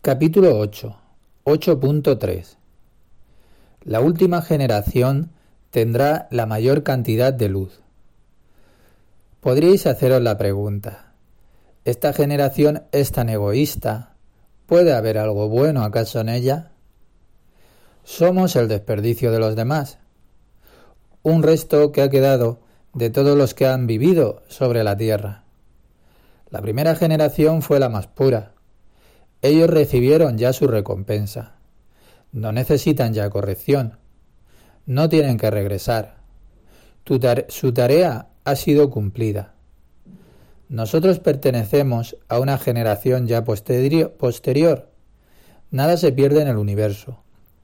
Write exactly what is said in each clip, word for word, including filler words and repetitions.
Capítulo ocho. ocho punto tres. La última generación tendrá la mayor cantidad de luz. Podríais haceros la pregunta: ¿esta generación es tan egoísta? ¿Puede haber algo bueno acaso en ella? Somos el desperdicio de los demás, un resto que ha quedado de todos los que han vivido sobre la tierra. La primera generación fue la más pura. Ellos recibieron ya su recompensa. No necesitan ya corrección. No tienen que regresar. Tu tare- su tarea ha sido cumplida. Nosotros pertenecemos a una generación ya posteri- posterior. Nada se pierde en el universo.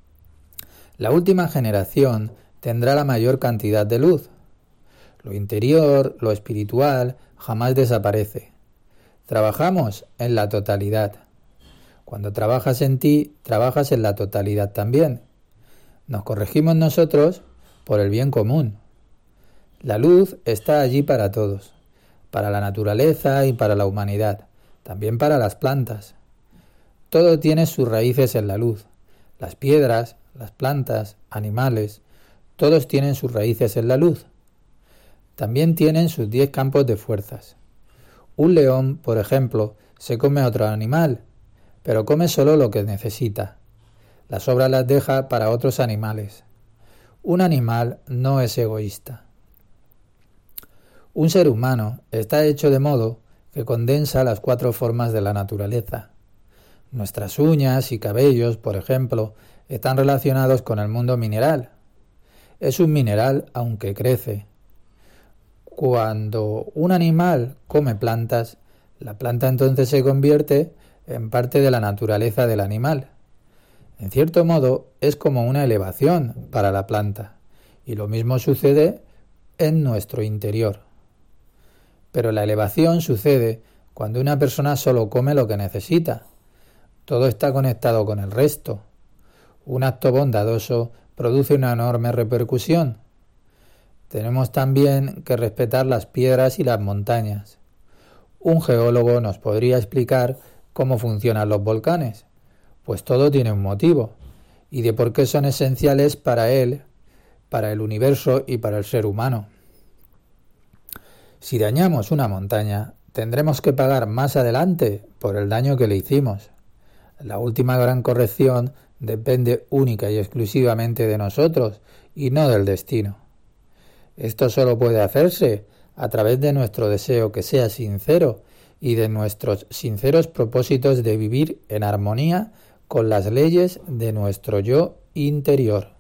La última generación tendrá la mayor cantidad de luz. Lo interior, lo espiritual, jamás desaparece. Trabajamos en la totalidad. Cuando trabajas en ti, trabajas en la totalidad también. Nos corregimos nosotros por el bien común. La luz está allí para todos, para la naturaleza y para la humanidad, también para las plantas. Todo tiene sus raíces en la luz. Las piedras, las plantas, animales, todos tienen sus raíces en la luz. También tienen sus diez campos de fuerzas. Un león, por ejemplo, se come a otro animal, pero come solo lo que necesita. Las sobras las deja para otros animales. Un animal no es egoísta. Un ser humano está hecho de modo que condensa las cuatro formas de la naturaleza. Nuestras uñas y cabellos, por ejemplo, están relacionados con el mundo mineral. Es un mineral aunque crece. Cuando un animal come plantas, la planta entonces se convierte en parte de la naturaleza del animal. En cierto modo, es como una elevación para la planta, y lo mismo sucede en nuestro interior. Pero la elevación sucede cuando una persona solo come lo que necesita. Todo está conectado con el resto. Un acto bondadoso produce una enorme repercusión. Tenemos también que respetar las piedras y las montañas. Un geólogo nos podría explicar cómo funcionan los volcanes, pues todo tiene un motivo, y de por qué son esenciales para él, para el universo y para el ser humano. Si dañamos una montaña, tendremos que pagar más adelante por el daño que le hicimos. La última gran corrección depende única y exclusivamente de nosotros y no del destino. Esto solo puede hacerse a través de nuestro deseo que sea sincero y de nuestros sinceros propósitos de vivir en armonía con las leyes de nuestro yo interior.